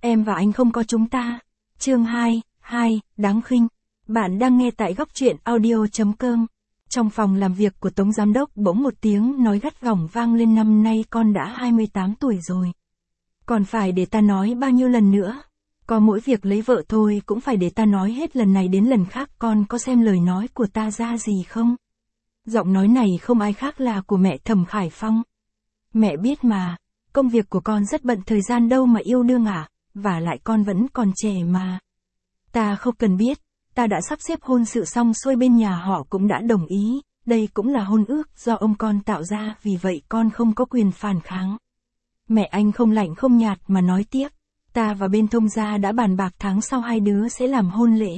Em và anh không có chúng ta. Chương 2, đáng khinh. Bạn đang nghe tại góc truyện audio.com. Trong phòng làm việc của Tống Giám đốc bỗng một tiếng nói gắt gỏng vang lên, năm nay con đã 28 tuổi rồi. Còn phải để ta nói bao nhiêu lần nữa? Có mỗi việc lấy vợ thôi cũng phải để ta nói hết lần này đến lần khác, con có xem lời nói của ta ra gì không? Giọng nói này không ai khác là của mẹ Thẩm Khải Phong. Mẹ biết mà, công việc của con rất bận, thời gian đâu mà yêu đương à, và lại con vẫn còn trẻ mà. Ta không cần biết, ta đã sắp xếp hôn sự xong xuôi, bên nhà họ cũng đã đồng ý, đây cũng là hôn ước do ông con tạo ra, vì vậy con không có quyền phản kháng. Mẹ anh không lạnh không nhạt mà nói tiếp, ta và bên thông gia đã bàn bạc tháng sau hai đứa sẽ làm hôn lễ.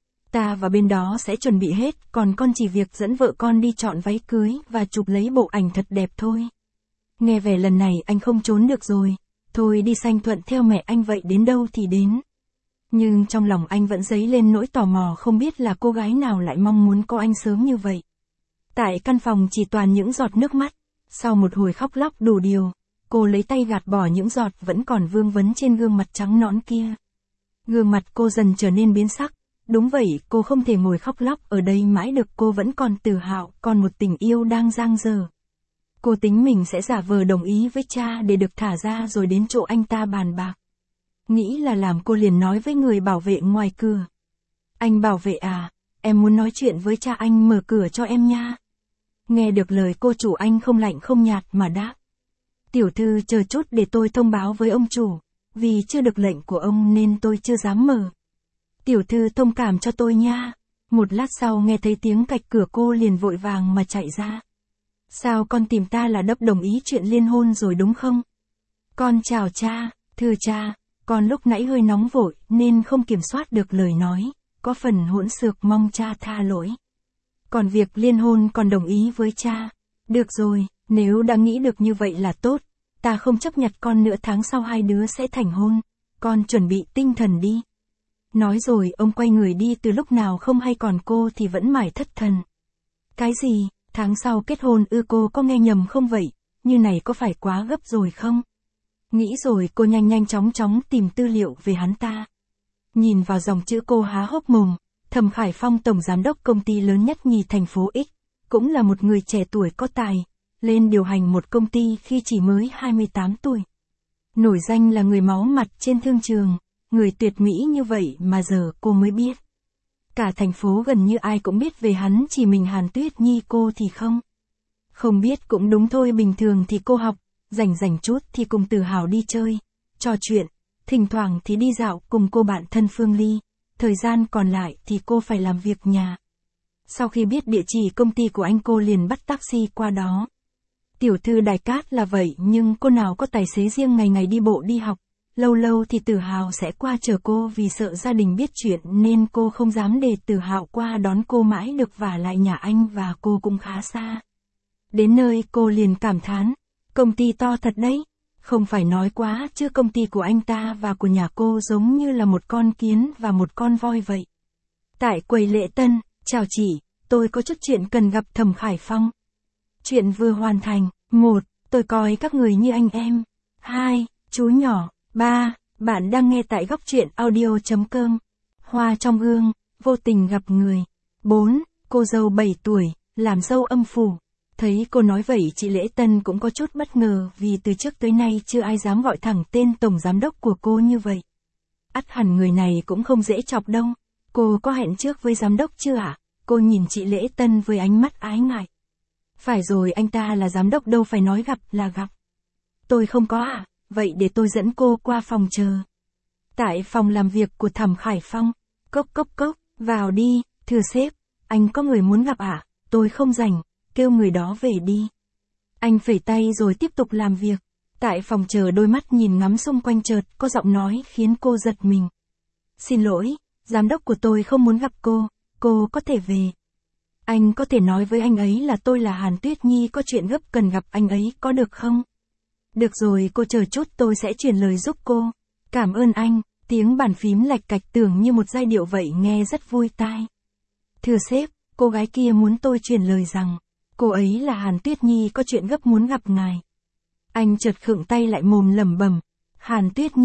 Ta và bên đó sẽ chuẩn bị hết, còn con chỉ việc dẫn vợ con đi chọn váy cưới và chụp lấy bộ ảnh thật đẹp thôi. Nghe vẻ lần này anh không trốn được rồi, thôi đi sanh thuận theo mẹ anh vậy đến đâu thì đến. Nhưng trong lòng anh vẫn dấy lên nỗi tò mò, không biết là cô gái nào lại mong muốn có anh sớm như vậy. Tại căn phòng chỉ toàn những giọt nước mắt, sau một hồi khóc lóc đủ điều, cô lấy tay gạt bỏ những giọt vẫn còn vương vấn trên gương mặt trắng nõn kia. Gương mặt cô dần trở nên biến sắc, đúng vậy, cô không thể ngồi khóc lóc ở đây mãi được, cô vẫn còn tự hào, còn một tình yêu đang dang dở. Cô tính mình sẽ giả vờ đồng ý với cha để được thả ra rồi đến chỗ anh ta bàn bạc. Nghĩ là làm, cô liền nói với người bảo vệ ngoài cửa. Anh bảo vệ à, em muốn nói chuyện với cha anh, mở cửa cho em nha. Nghe được lời cô chủ, anh không lạnh không nhạt mà đáp. Tiểu thư chờ chút để tôi thông báo với ông chủ, vì chưa được lệnh của ông nên tôi chưa dám mở. Tiểu thư thông cảm cho tôi nha. Một lát sau nghe thấy tiếng cạch cửa, cô liền vội vàng mà chạy ra. Sao con tìm ta là đắp đồng ý chuyện liên hôn rồi đúng không? Con chào cha, thưa cha, con lúc nãy hơi nóng vội nên không kiểm soát được lời nói, có phần hỗn xược, mong cha tha lỗi. Còn việc liên hôn con đồng ý với cha. Được rồi, nếu đã nghĩ được như vậy là tốt, ta không chấp nhặt con nữa, tháng sau hai đứa sẽ thành hôn, con chuẩn bị tinh thần đi. Nói rồi ông quay người đi, từ lúc nào không hay, còn cô thì vẫn mải thất thần. Cái gì? Tháng sau kết hôn ư? Cô có nghe nhầm không vậy? Như này có phải quá gấp rồi không? Nghĩ rồi cô nhanh chóng tìm tư liệu về hắn ta. Nhìn vào dòng chữ cô há hốc mồm. Thẩm Khải Phong, tổng giám đốc công ty lớn nhất nhì thành phố X, cũng là một người trẻ tuổi có tài, lên điều hành một công ty khi chỉ mới 28 tuổi. Nổi danh là người máu mặt trên thương trường, người tuyệt mỹ như vậy mà giờ cô mới biết. Cả thành phố gần như ai cũng biết về hắn, chỉ mình Hàn Tuyết Nhi cô thì không. Không biết cũng đúng thôi, bình thường thì cô học, rảnh chút thì cùng Tử Hào đi chơi, trò chuyện, thỉnh thoảng thì đi dạo cùng cô bạn thân Phương Ly, thời gian còn lại thì cô phải làm việc nhà. Sau khi biết địa chỉ công ty của anh, cô liền bắt taxi qua đó. Tiểu thư Đài Cát là vậy, nhưng cô nào có tài xế riêng, ngày đi bộ đi học. Lâu thì Tử Hào sẽ qua chờ cô, vì sợ gia đình biết chuyện nên cô không dám để Tử Hào qua đón cô mãi được, vả lại nhà anh và cô cũng khá xa. Đến nơi cô liền cảm thán, công ty to thật đấy, không phải nói quá chứ công ty của anh ta và của nhà cô giống như là một con kiến và một con voi vậy. Tại quầy lễ tân, chào chị, tôi có chút chuyện cần gặp Thẩm Khải Phong. Chuyện vừa hoàn thành. 1. Tôi coi các người như anh em. 2. Chú nhỏ. 3. Bạn đang nghe tại góc truyện audio.com. Hoa trong gương, vô tình gặp người. 4. Cô dâu 7 tuổi, làm dâu âm phủ. Thấy cô nói vậy, chị lễ tân cũng có chút bất ngờ, vì từ trước tới nay chưa ai dám gọi thẳng tên tổng giám đốc của cô như vậy. Ắt hẳn người này cũng không dễ chọc đâu. Cô có hẹn trước với giám đốc chưa ạ? Cô nhìn chị lễ tân với ánh mắt ái ngại. Phải rồi, anh ta là giám đốc đâu phải nói gặp là gặp. Tôi không có ạ. Vậy để tôi dẫn cô qua phòng chờ. Tại phòng làm việc của Thẩm Khải Phong. Cốc, vào đi, thưa sếp, anh có người muốn gặp ạ? Tôi không rảnh, kêu người đó về đi. Anh phẩy tay rồi tiếp tục làm việc. Tại phòng chờ, đôi mắt nhìn ngắm xung quanh, chợt có giọng nói khiến cô giật mình. Xin lỗi, giám đốc của tôi không muốn gặp cô có thể về. Anh có thể nói với anh ấy là tôi là Hàn Tuyết Nhi, có chuyện gấp cần gặp anh ấy, có được không? Được rồi, cô chờ chút, tôi sẽ truyền lời giúp cô. Cảm ơn anh. Tiếng bàn phím lạch cạch tưởng như một giai điệu vậy, nghe rất vui tai. Thưa sếp, cô gái kia muốn tôi truyền lời rằng cô ấy là Hàn Tuyết Nhi, có chuyện gấp muốn gặp ngài. Anh chợt khựng tay lại, mồm lẩm bẩm. Hàn Tuyết Nhi,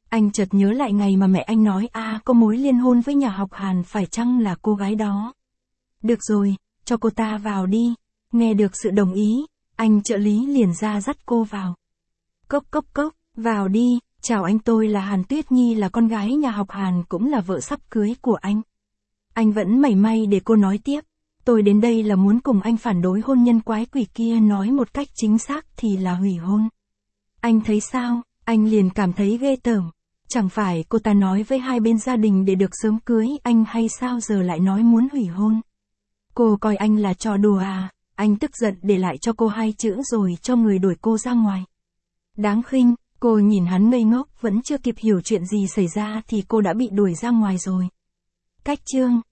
Anh chợt nhớ lại ngày mà mẹ anh nói có mối liên hôn với nhà học Hàn, phải chăng là cô gái đó. Được rồi, cho cô ta vào đi. Nghe được sự đồng ý, anh trợ lý liền ra dắt cô vào. Cốc cốc cốc, vào đi, chào anh, tôi là Hàn Tuyết Nhi, là con gái nhà học Hàn, cũng là vợ sắp cưới của anh. Anh vẫn mảy may để cô nói tiếp. Tôi đến đây là muốn cùng anh phản đối hôn nhân quái quỷ kia, nói một cách chính xác thì là hủy hôn. Anh thấy sao? Anh liền cảm thấy ghê tởm. Chẳng phải cô ta nói với hai bên gia đình để được sớm cưới anh hay sao, giờ lại nói muốn hủy hôn. Cô coi anh là trò đùa à? Anh tức giận để lại cho cô 2 chữ rồi cho người đuổi cô ra ngoài. Đáng khinh, cô nhìn hắn ngây ngốc, vẫn chưa kịp hiểu chuyện gì xảy ra thì cô đã bị đuổi ra ngoài rồi. Cách chương